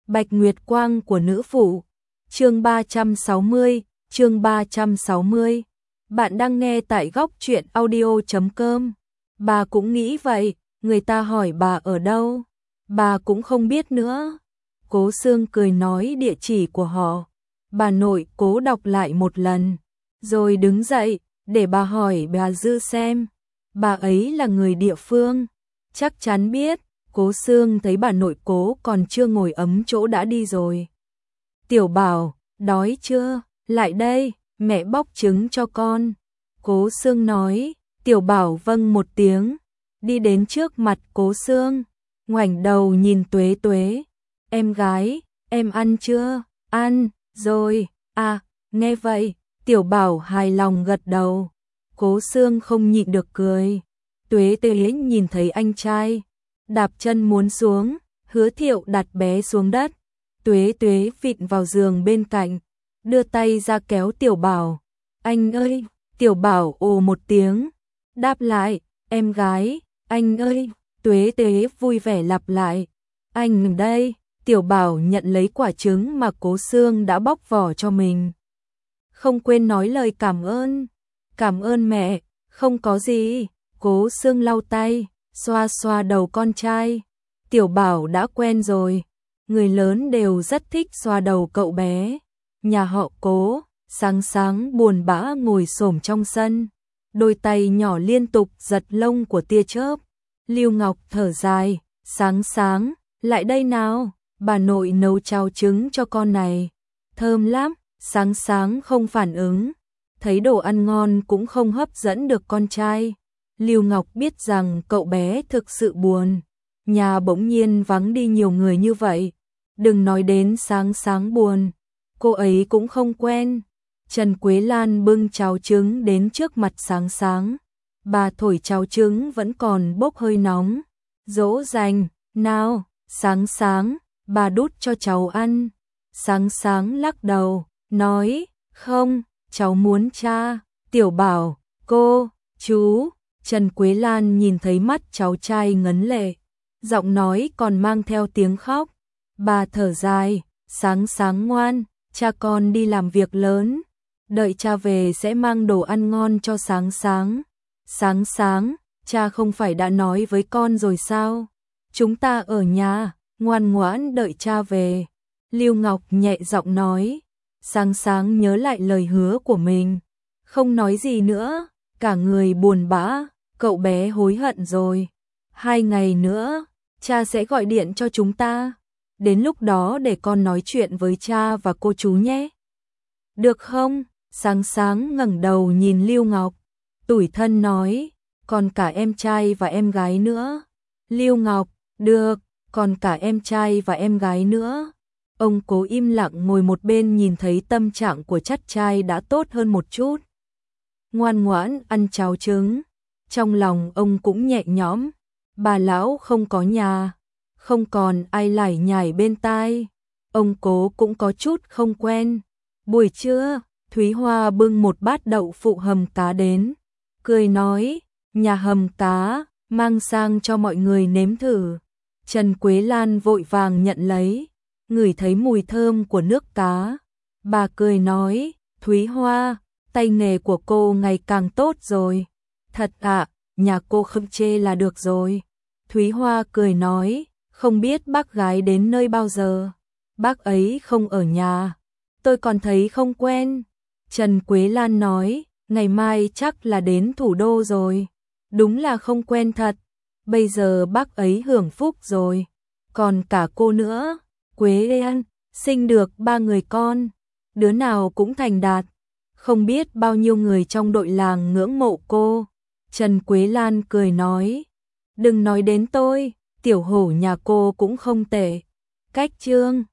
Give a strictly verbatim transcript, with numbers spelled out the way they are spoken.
Bạch Nguyệt Quang của nữ phụ. Chương ba trăm sáu mươi, chương ba trăm sáu mươi. Bạn đang nghe tại góc truyện audio chấm com. Bà cũng nghĩ vậy, người ta hỏi bà ở đâu, bà cũng không biết nữa. Cố Sương cười nói địa chỉ của họ. Bà nội cố đọc lại một lần, rồi đứng dậy, để bà hỏi bà Dư xem. Bà ấy là người địa phương, chắc chắn biết. Cố Sương thấy bà nội cố còn chưa ngồi ấm chỗ đã đi rồi. Tiểu Bảo, đói chưa? Lại đây, mẹ bóc trứng cho con. Cố Sương nói. Tiểu Bảo vâng một tiếng, đi đến trước mặt Cố Sương, ngoảnh đầu nhìn Tuế Tuế. Em gái, em ăn chưa? Ăn, rồi. À, nghe vậy, Tiểu Bảo hài lòng gật đầu. Cố Sương không nhịn được cười. Tuế Tuế nhìn thấy anh trai, đạp chân muốn xuống, Hứa Thiệu đặt bé xuống đất. Tuế Tuế vịn vào giường bên cạnh, đưa tay ra kéo Tiểu Bảo. Anh ơi! Tiểu Bảo ồ một tiếng, đáp lại, em gái, anh ơi! Tuế Tuế vui vẻ lặp lại, anh đây. Tiểu Bảo nhận lấy quả trứng mà Cố Sương đã bóc vỏ cho mình. Không quên nói lời cảm ơn. Cảm ơn mẹ, không có gì. Cố Sương lau tay, xoa xoa đầu con trai. Tiểu Bảo đã quen rồi, người lớn đều rất thích xoa đầu cậu bé. Nhà họ Cố, sáng sáng buồn bã ngồi xổm trong sân, đôi tay nhỏ liên tục giật lông của tia chớp. Lưu Ngọc thở dài, sáng sáng, lại đây nào, bà nội nấu cháo trứng cho con này, thơm lắm. Sáng sáng không phản ứng, thấy đồ ăn ngon cũng không hấp dẫn được con trai. Lưu Ngọc biết rằng cậu bé thực sự buồn, nhà bỗng nhiên vắng đi nhiều người như vậy. Đừng nói đến sáng sáng buồn, cô ấy cũng không quen. Trần Quế Lan bưng cháo trứng đến trước mặt sáng sáng. Bà thổi cháo trứng vẫn còn bốc hơi nóng, dỗ dành, nào, sáng sáng, bà đút cho cháu ăn. Sáng sáng lắc đầu, nói, không, cháu muốn cha. Tiểu Bảo, cô, chú. Trần Quế Lan nhìn thấy mắt cháu trai ngấn lệ, giọng nói còn mang theo tiếng khóc. Bà thở dài, sáng sáng ngoan, cha con đi làm việc lớn, đợi cha về sẽ mang đồ ăn ngon cho sáng sáng. Sáng sáng, cha không phải đã nói với con rồi sao? Chúng ta ở nhà, ngoan ngoãn đợi cha về. Lưu Ngọc nhẹ giọng nói. Sáng sáng nhớ lại lời hứa của mình, không nói gì nữa, cả người buồn bã. Cậu bé hối hận rồi. Hai ngày nữa, cha sẽ gọi điện cho chúng ta. Đến lúc đó để con nói chuyện với cha và cô chú nhé. Được không? Sáng sáng ngẩng đầu nhìn Lưu Ngọc, tủi thân nói, còn cả em trai và em gái nữa. Lưu Ngọc, được, còn cả em trai và em gái nữa. Ông Cố im lặng ngồi một bên, nhìn thấy tâm trạng của chắt trai đã tốt hơn một chút. Ngoan ngoãn ăn cháo trứng, trong lòng ông cũng nhẹ nhõm. Bà lão không có nhà, không còn ai lải nhải bên tai, ông Cố cũng có chút không quen. Buổi trưa, Thúy Hoa bưng một bát đậu phụ hầm cá đến, cười nói, nhà hầm cá, mang sang cho mọi người nếm thử. Trần Quế Lan vội vàng nhận lấy, ngửi thấy mùi thơm của nước cá. Bà cười nói, Thúy Hoa, tay nghề của cô ngày càng tốt rồi. Thật ạ, nhà cô không chê là được rồi. Thúy Hoa cười nói, không biết bác gái đến nơi bao giờ. Bác ấy không ở nhà, tôi còn thấy không quen. Trần Quế Lan nói, ngày mai chắc là đến thủ đô rồi. Đúng là không quen thật. Bây giờ bác ấy hưởng phúc rồi, còn cả cô nữa. Quế Lan sinh được ba người con, đứa nào cũng thành đạt. Không biết bao nhiêu người trong đội làng ngưỡng mộ cô. Trần Quế Lan cười nói, đừng nói đến tôi, tiểu hổ nhà cô cũng không tệ. Cách Trương,